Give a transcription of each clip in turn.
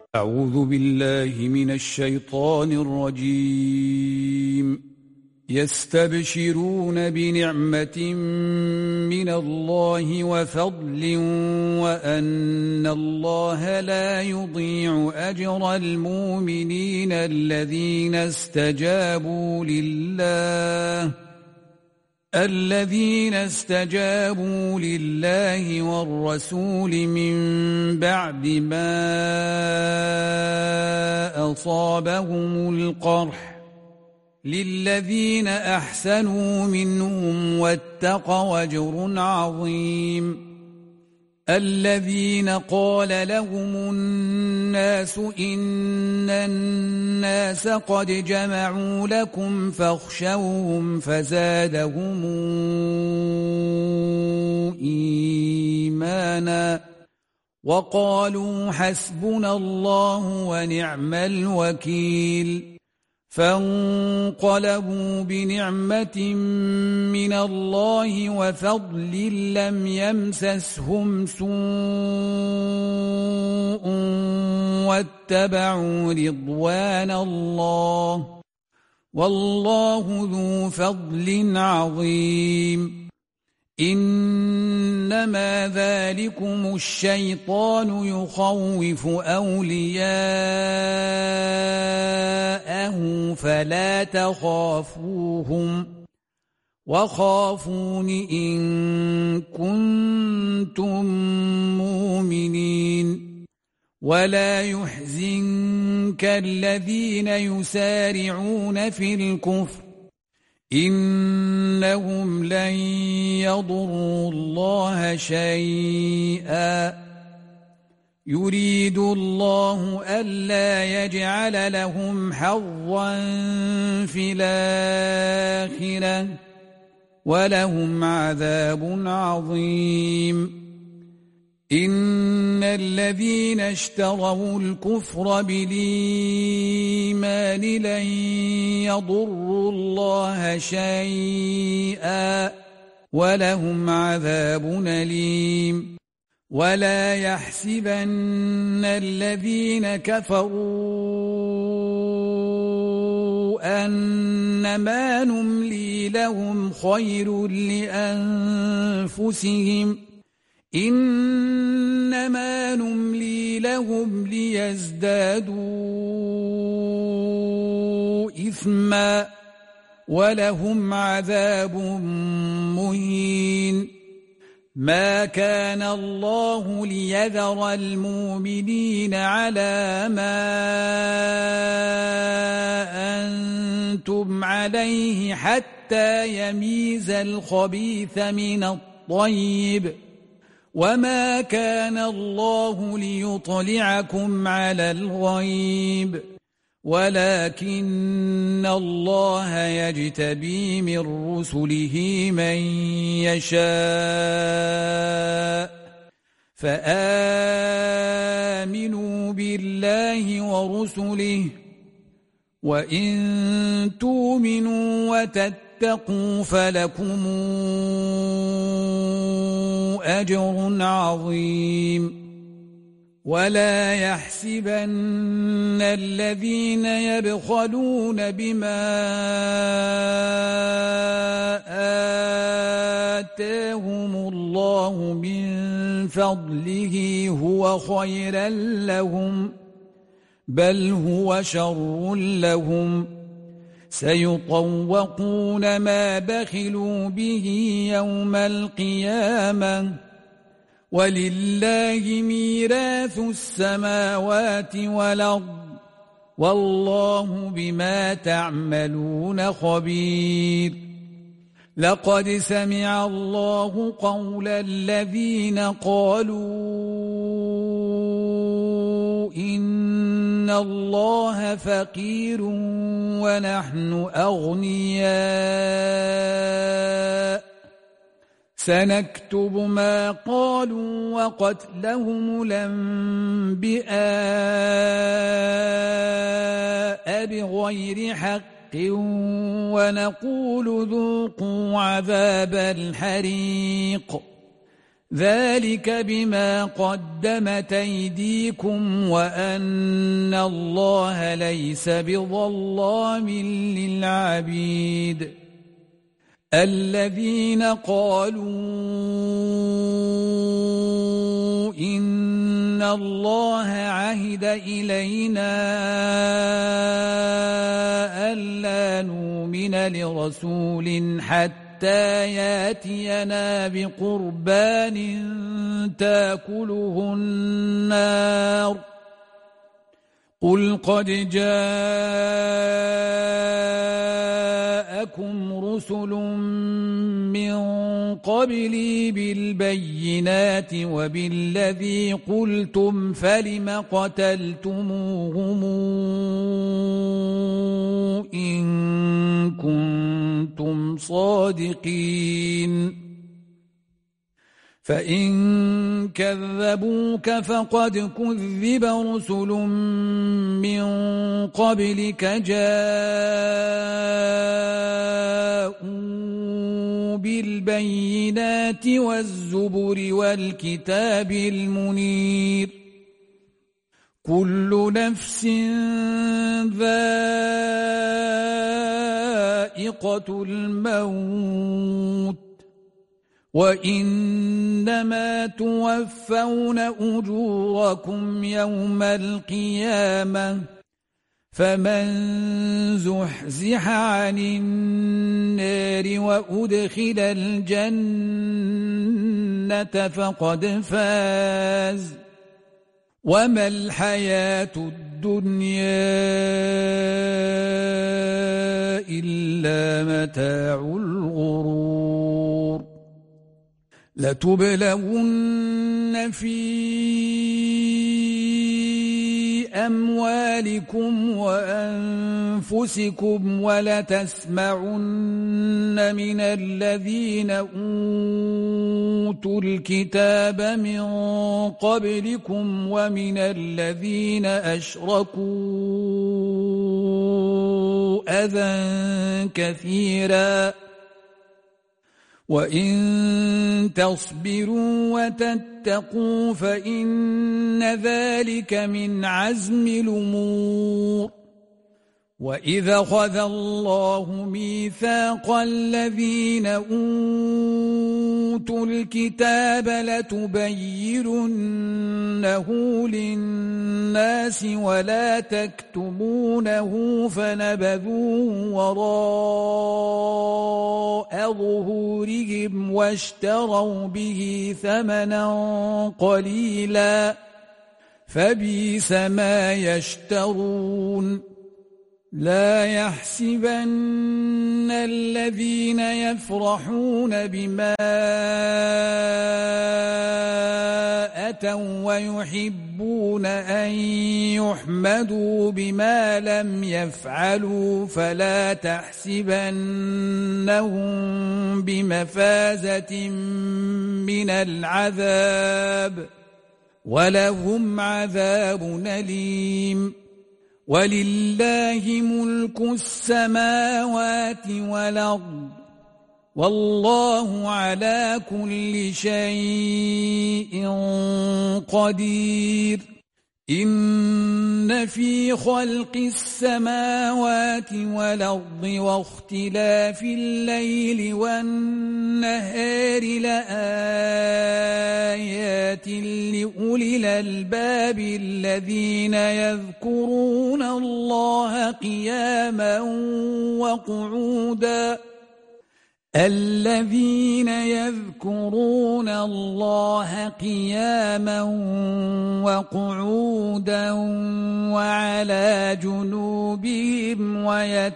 أعوذ بالله من الشيطان الرجيم. يستبشرون بنعمة من الله وفضل وأن الله لا يضيع أجر المؤمنين الذين استجابوا لله والرسول من بعد ما أصابهم القرح للذين أحسنوا منهم واتقوا أجر عظيم. الذين قال لهم الناس إن الناس قد جمعوا لكم فاخشوهم فزادهم إيمانا وقالوا حسبنا الله ونعم الوكيل. فانقلبوا بنعمة من الله وفضل لم يمسسهم سوء واتبعوا رضوان الله والله ذو فضل عظيم. إنما ذلكم الشيطان يخوف أولياءه فلا تخافوهم وخافون إن كنتم مؤمنين. ولا يحزنك الذين يسارعون في الكفر إنهم لن يضروا الله شيئا يريد الله ألا يجعل لهم حظا في الآخرة ولهم عذاب عظيم. إن الذين اشتروا الكفر بالإيمان لن يضروا الله شيئا ولهم عذاب أليم. ولا يحسبن الذين كفروا أنما نملي لهم خير لأنفسهم إنما نملي لهم ليزدادوا إثما ولهم عذاب مهين. ما كان الله ليذر المؤمنين على ما أنتم عليه حتى يميز الخبيث من الطيب وما كان الله ليطلعكم على الغيب ولكن الله يجتبي من رسله من يشاء فآمنوا بالله ورسله وإن تؤمنوا وتتقوا فلكم أجر عظيم. ولا يحسبن الذين يبخلون بما آتاهم الله من فضله هو خيرا لهم بل هو شر لهم سيطوقون ما بخلوا به يوم القيامة ولله ميراث السماوات والأرض والله بما تعملون خبير. لقد سمع الله قول الذين قالوا إن الله فقير ونحن أغنياء سنكتب ما قالوا وقتلهم الأنبياء بغير حق ونقول ذوقوا عذاب الحريق ذلك بما قدمت أيديكم وأن الله ليس بظلام للعبيد الذين قالوا إن الله عهد إلينا ألا نؤمن لرسول حتى ياتينا بقربان تاكله النار قل قد جاءكم رسل من قبلي بالبينات وبالذي قلتم فلم قتلتموهم إن كنتم صادقين فإن كذبوك فقد كذب رسل من قبلك جاءوا بالبينات والزبر والكتاب المنير كل نفس ذائقة الموت وإنما توفون أجوركم يوم القيامة فمن زحزح عن النار وأدخل الجنة فقد فاز وما الحياة الدنيا إلا متاع الغرور لتبلون في أموالكم وأنفسكم ولتسمعن من الذين أوتوا الكتاب من قبلكم ومن الذين أشركوا أذى كثيرا وإن تصبروا وتتقوا فإن ذلك من عزم الأمور وإذا أخذ الله ميثاق الذين أوتوا الكتاب لتبيننه للناس ولا تكتمونه فنبذوه وراء ظهورهم واشتروا به ثمنا قليلا فبئس ما يشترون لا يحسبن الذين يفرحون بما أتوا ويحبون أن يحمدوا بما لم يفعلوا فلا تحسبنهم بمفازة من العذاب ولهم عذاب أليم ولله ملك السماوات والأرض والله على كل شيء قدير إن في خلق السماوات والأرض واختلاف الليل والنهار لآيات لأولي الألباب الذين يذكرون الله قياما وقعودا الذين يذكرون الله قياما وقعودا وعلى جنوبهم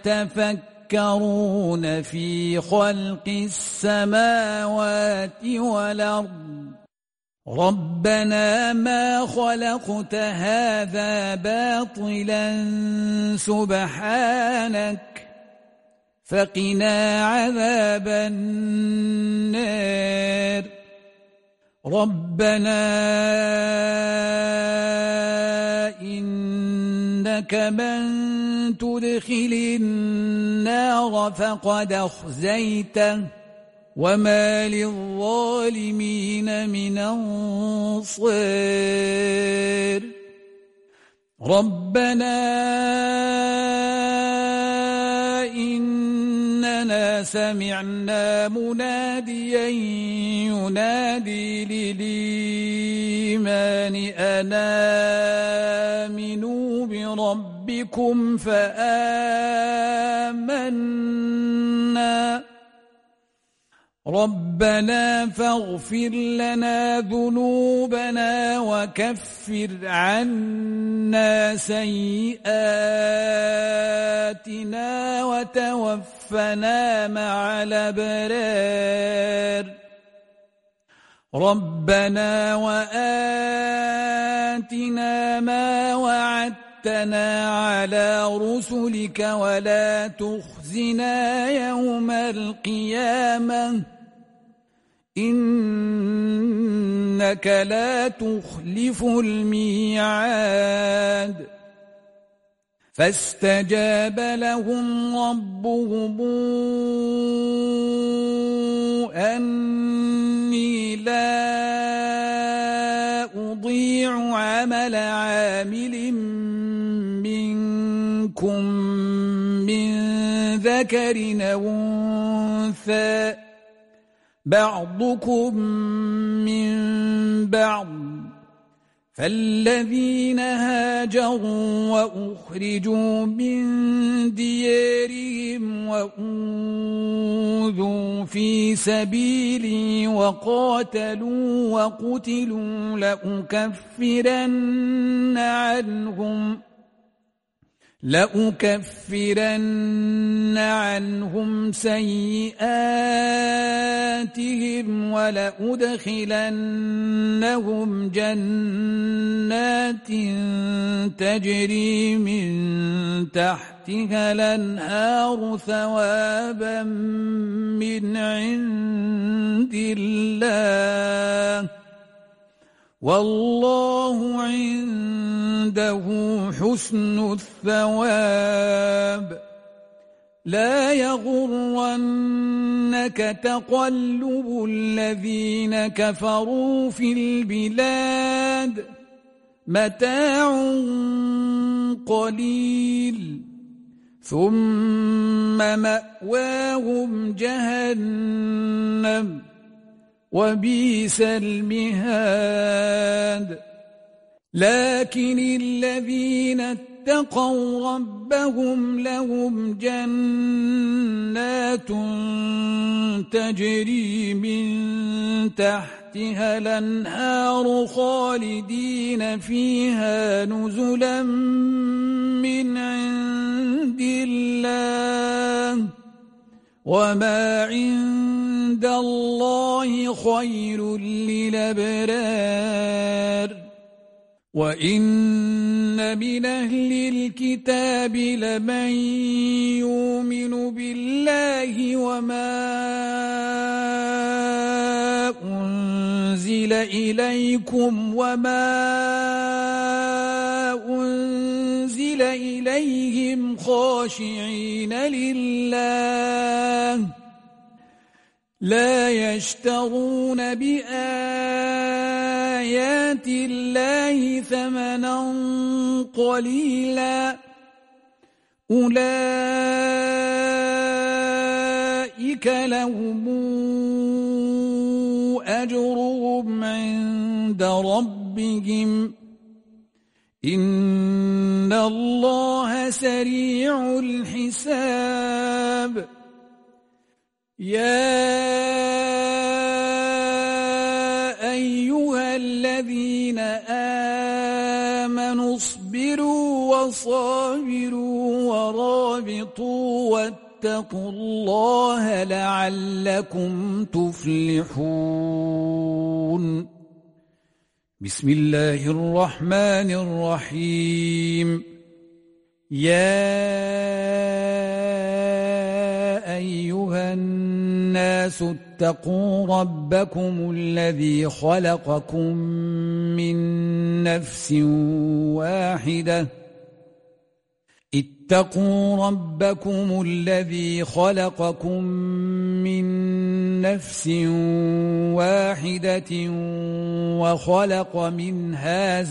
ويتفكرون في خلق السماوات والأرض ربنا ما خلقت هذا باطلا سبحانك فقنا عذاب النار ربنا إنك من تدخل النار فقد أخزيته وما للظالمين من أنصار ربنا إننا سمعنا مناديا ينادي للإيمان أن آمنوا بربكم فآمنا ربنا فاغفر لنا ذنوبنا وكفر عنا سيئاتنا وتوفنا مع الأبرار ربنا وآتنا ما وعدتنا على رسلك ولا تخزنا يوم القيامة إنك لا تخلف الميعاد فاستجاب لهم ربهم أني لا أضيع عمل عامل منكم من ذكر أو أنثى بعضكم من بعض فالذين هاجروا وأخرجوا من ديارهم وأوذوا في سبيلي وقاتلوا وقتلوا لأكفرن عنهم سيئاتهم ولأدخلنهم جنات تجري من تحتها الأنهار ثوابا من عند الله والله عنده حسن الثواب لا يغرنك تقلب الذين كفروا في البلاد متاع قليل ثم مأواهم جهنم وبئس المهاد لكن الذين اتقوا ربهم لهم جنات تجري من تحتها الأنهار خالدين فيها نزلا من عند الله وما عند الله خير للأبرار وإن من أهل الكتاب لمن يؤمن بالله وما أنزل إليكم وما أنزل إليهم خاشعين لله لا يشترون بآيات الله ثمنا قليلا أولئك لهم أجرهم عند ربهم إن الله سريع الحساب يا أيها الذين آمنوا اصبروا وصابروا ورابطوا واتقوا الله لعلكم تفلحون بسم الله الرحمن الرحيم يا أيها الناس اتقوا ربكم الذي خلقكم من نفس واحدة اتقوا ربكم الذي خلقكم من نفس واحدة وخلق منها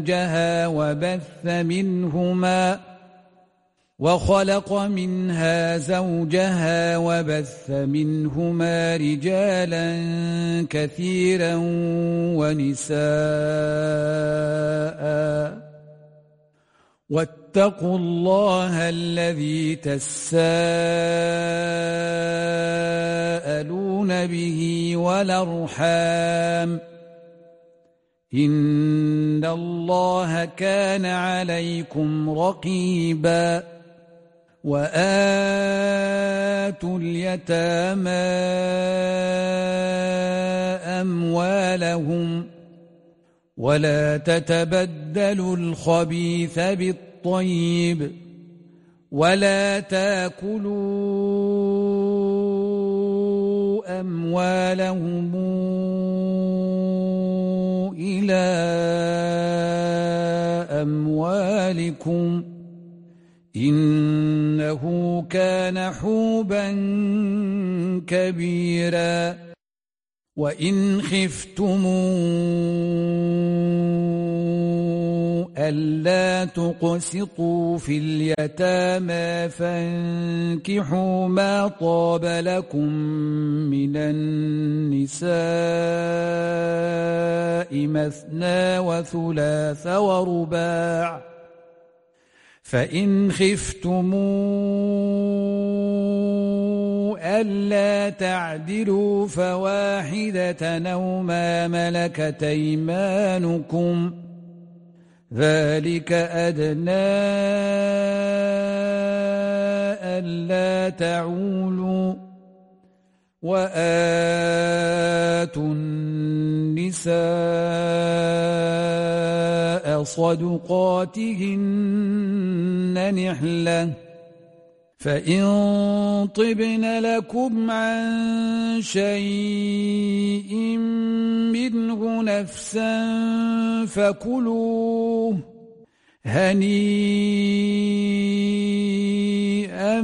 زوجها وبث منهما رجالا كثيرا ونساء واتقوا الله الذي تساءلون به والأرحام إن الله كان عليكم رقيبا وآتوا اليتامى أموالهم ولا تتبدلوا الخبيث بالطيب ولا تأكلوا أموالهم إلى أموالكم إنه كان حوبا كبيرا وإن خفتم ألا تقسطوا في اليتامى فانكحوا ما طاب لكم من النساء مثنى وثلاث ورباع فإن خفتم ألا تعدلوا فواحدة أو ما ملكت أيمانكم ذلك أدنى ألا تعولوا وآتوا النساء صدقاتهن نحلة فإن طبن لكم عن شيء منه نفسا فكلوه هنيئا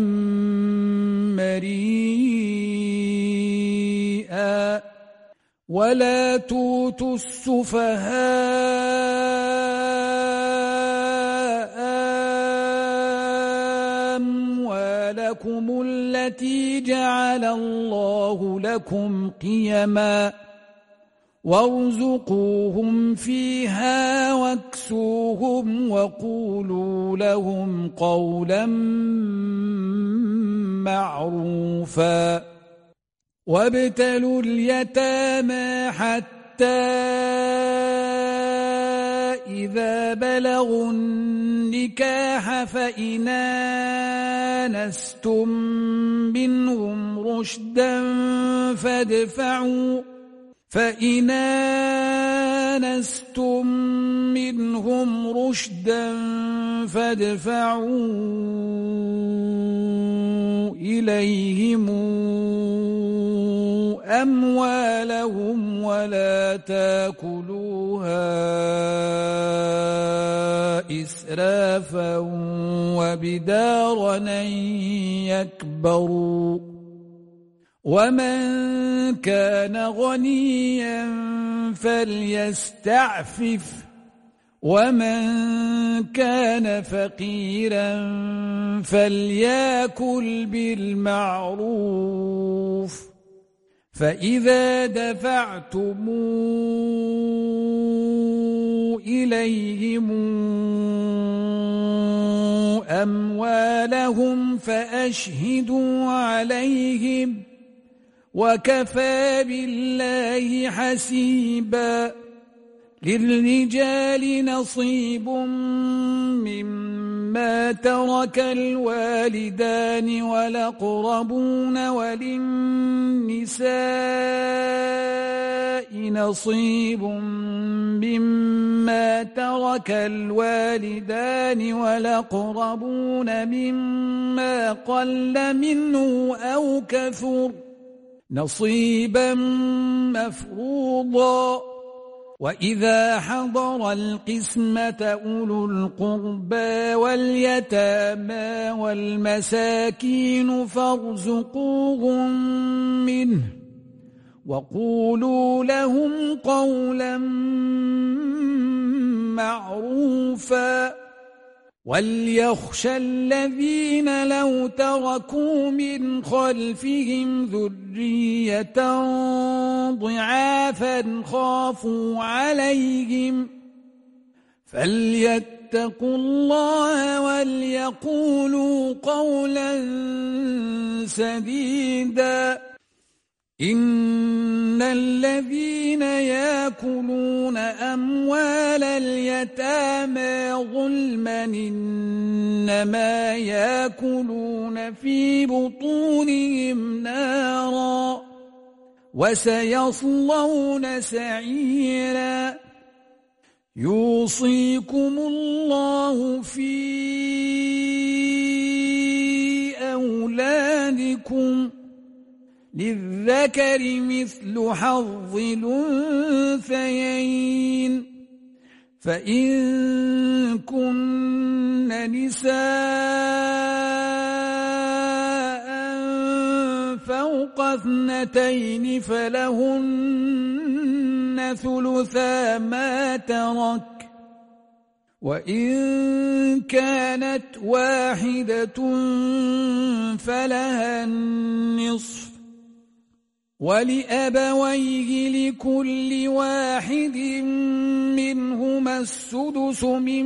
مريئا ولا تؤتوا السفهاء أموالكم التي جعل الله لكم قيما وارزقوهم فيها واكسوهم وقولوا لهم قولا معروفا وابتلوا اليتامى حتى إذا بلغوا النكاح فإن آنستم منهم رشدا فادفعوا إليهم أموالهم ولا تأكلوها إسرافا وبدارا أن يكبروا ومن كان غنيا فليستعفف ومن كان فقيرا فليأكل بالمعروف فإذا دفعتم إليهم أموالهم فأشهدوا عليهم وكفى بالله حسيبا للرجال نصيب مما ترك الوالدان والأقربون وللنساء نصيب مما ترك الوالدان والأقربون مما قل منه أو كثر نصيبا مفروضا وإذا حضر القسمة أولو القربى واليتامى والمساكين فارزقوهم منه وقولوا لهم قولا معروفا وليخشى الذين لو تركوا من خلفهم ذرية ضعافا خافوا عليهم فليتقوا الله وليقولوا قولا سديدا إن الذين يأكلون أموال اليتامى ظلما إنما يأكلون في بطونهم نارا وسيصلون سعيرا يوصيكم الله في أولادكم للذكر مثل حظ الأنثيين فإن كن نساء فوق 2 فلهن ثلثا ما ترك وإن كانت واحدة فلها النصف ولأبويه لكل واحد منهما السدس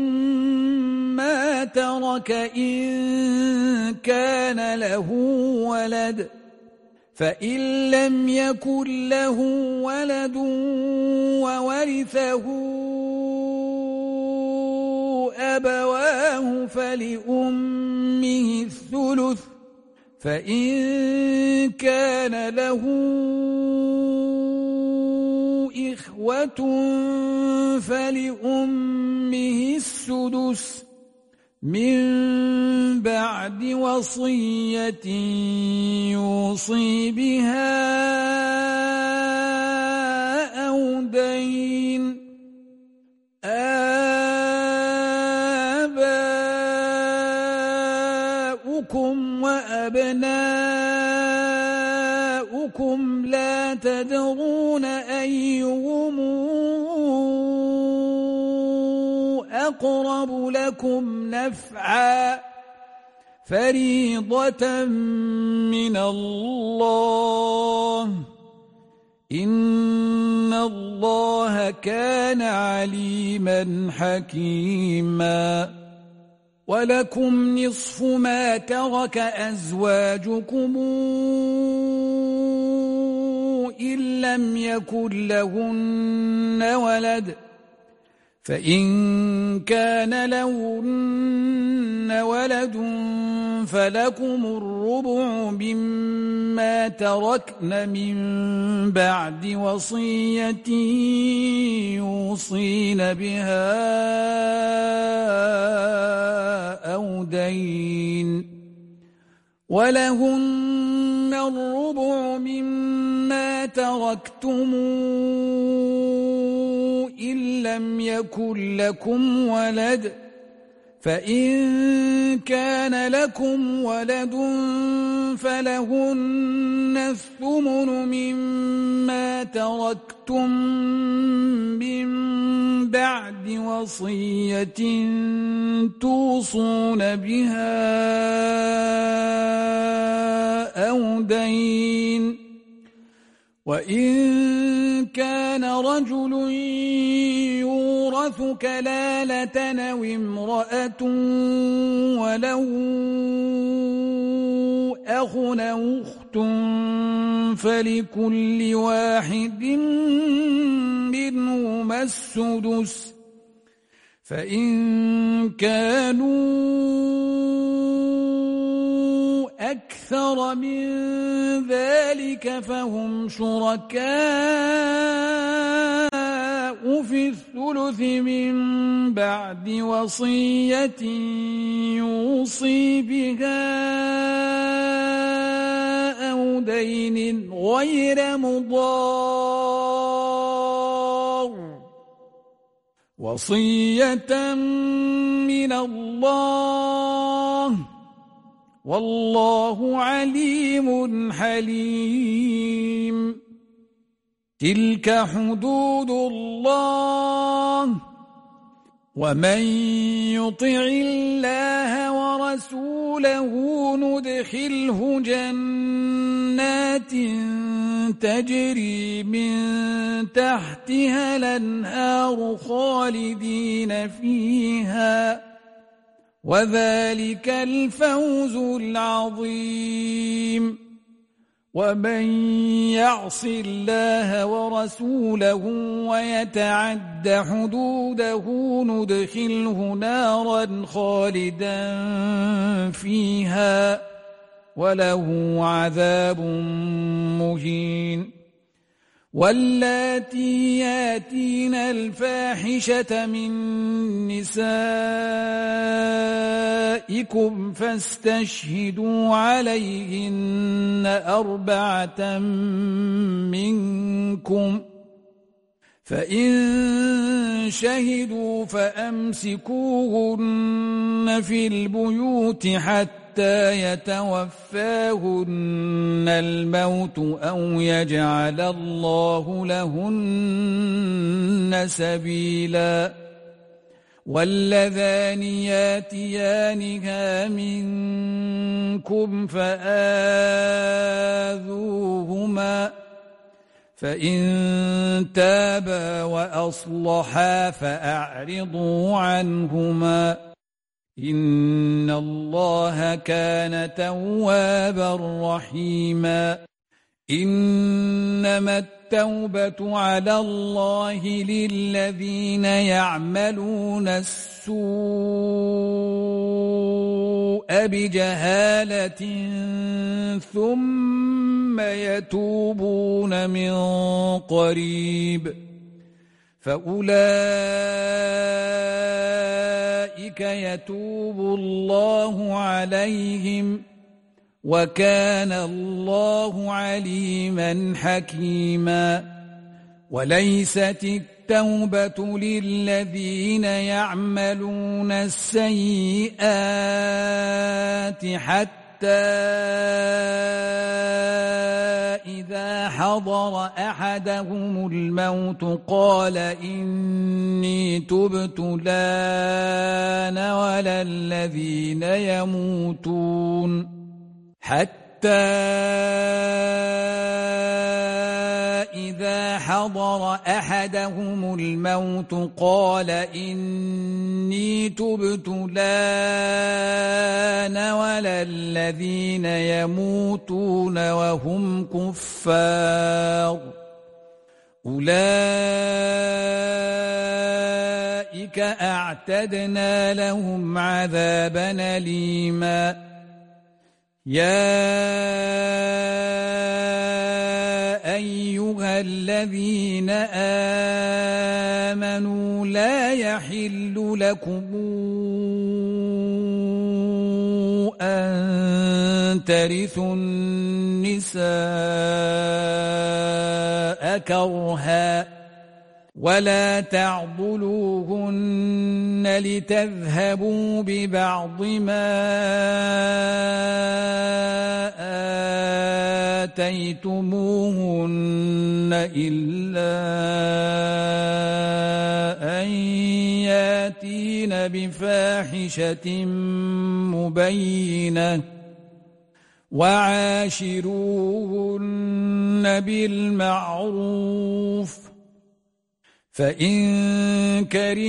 مما ترك إن كان له ولد فإن لم يكن له ولد وورثه أبواه فلأمه الثلث فإن كان له إخوة فلأمه السدس من بعد وصية يوصي بها أو دين آباؤكم وأبناؤكم لا تدرون أيهم أقرب لكم نفعا فريضة من الله إن الله كان عليما حكيما ولكم نصف ما ترك أزواجكم إن لم يكن لهن ولد فإن كان لهن ولد فلكم الربع مما تركن من بعد وصية يوصين بها أو دين ولهن الربع مما تركتم إن لم يكن لكم ولد فإن كان لكم ولد فلهن الثمن مما تركتم من بعد وصية توصون بها أو دين وإن كان رجل يورث كلالة أو امرأة وله أخ أو أخت فلكل واحد منهما السدس فإن كانوا أكثر من ذلك فهم شركاء في الثلث من بعد وصية يوصي بها أو دين غير مضار وصية من الله والله عليم حليم تلك حدود الله ومن يطع الله ورسوله ندخله جنات تجري من تحتها الأنهار خالدين فيها وذلك الفوز العظيم ومن يعص الله ورسوله ويتعد حدوده ندخله نارا خالدا فيها وله عذاب مهين واللاتي ياتين الفاحشة من نسائكم فاستشهدوا عليهن 4 منكم فإن شهدوا فأمسكوهن في البيوت حتى يتوفاهن الموت أو يجعل الله لهن سبيلا واللذان ياتيانها منكم فآذوهما فإن تابا وأصلحا فأعرضوا عنهما إن الله كان توابا رحيما إنما التوبة على الله للذين يعملون السوء بجهالة ثم يتوبون من قريب فأولئك يتوب الله عليهم وكان الله عليما حكيما وليست التوبة للذين يعملون السيئات حتى إذا حضر أحدهم الموت قال إني تبت الآن ولا الذين يموتون حتى إذا حضر أحدهم الموت قال إني تبت الآن ولا الذين يموتون وهم كفار أولئك أعتدنا لهم عذابا أليما يا أيها الذين آمنوا لا يحل لكم أن ترثوا النساء كرها ولا تعضلوهن لتذهبوا ببعض ما آتيتموهن إلا أن ياتين بفاحشة مبينة وعاشروهن بالمعروف فإن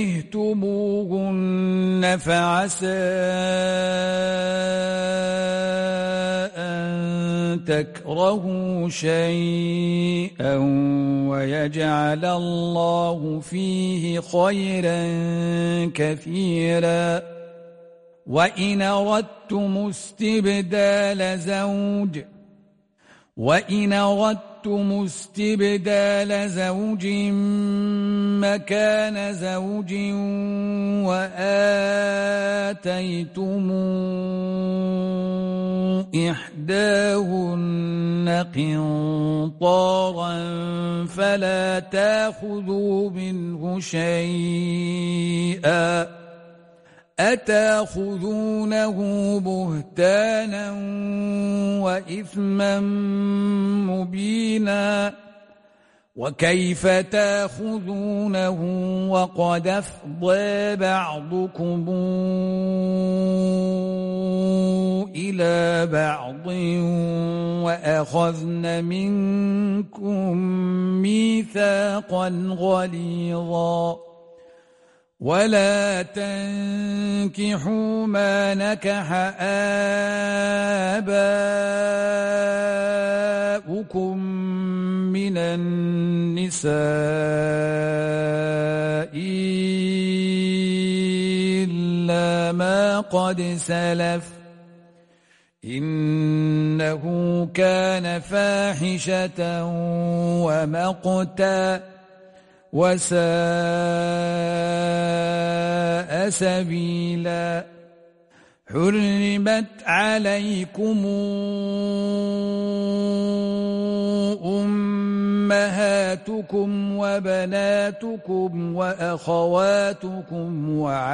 كرهتموهن فعسى أن تكرهوا شيئا ويجعل الله فيه خيرا كثيرا وإن أردتم استبدال زوج مكان زوج وآتيتم إحداهن قنطارا فلا تأخذوا منه شيئا أتأخذونه بهتانا وإثما مبينا وكيف تأخذونه وقد أفضى بعضكم إلى بعض وأخذن منكم ميثاقا غليظا ولا تنكحوا ما نكح آباؤكم من النساء إلا ما قد سلف إنه كان فاحشة ومقتا وساء سبيلا حرمت عليكم أمهاتكم وبناتكم وأخواتكم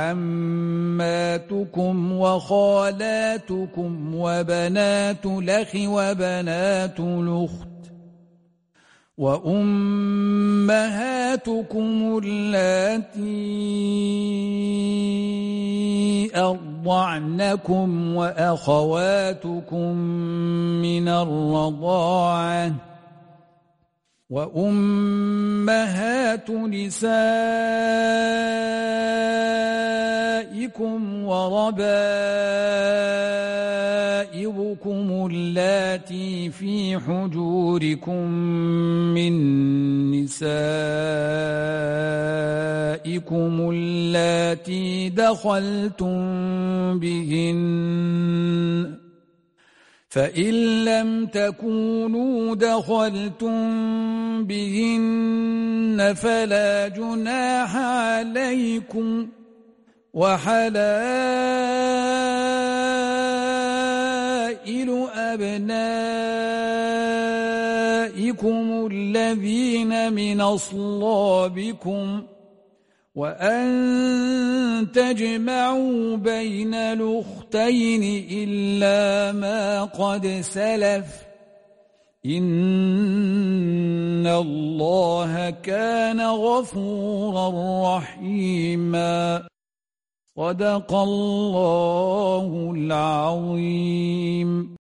وعماتكم وخالاتكم وبنات الأخ وبنات الأخت وأمهاتكم اللاتي أرضعنكم وأخواتكم من الرضاعة وأمهات نسائكم وربائبكم اللاتي في حجوركم من نسائكم اللاتي دخلتم بهن فإن لم تكونوا دخلتم بهن فلا جناح عليكم وحلائل أبنائكم الذين من أصلابكم وأن تجمعوا بين الأختين إلا ما قد سلف إن الله كان غفورا رحيما صدق الله العظيم.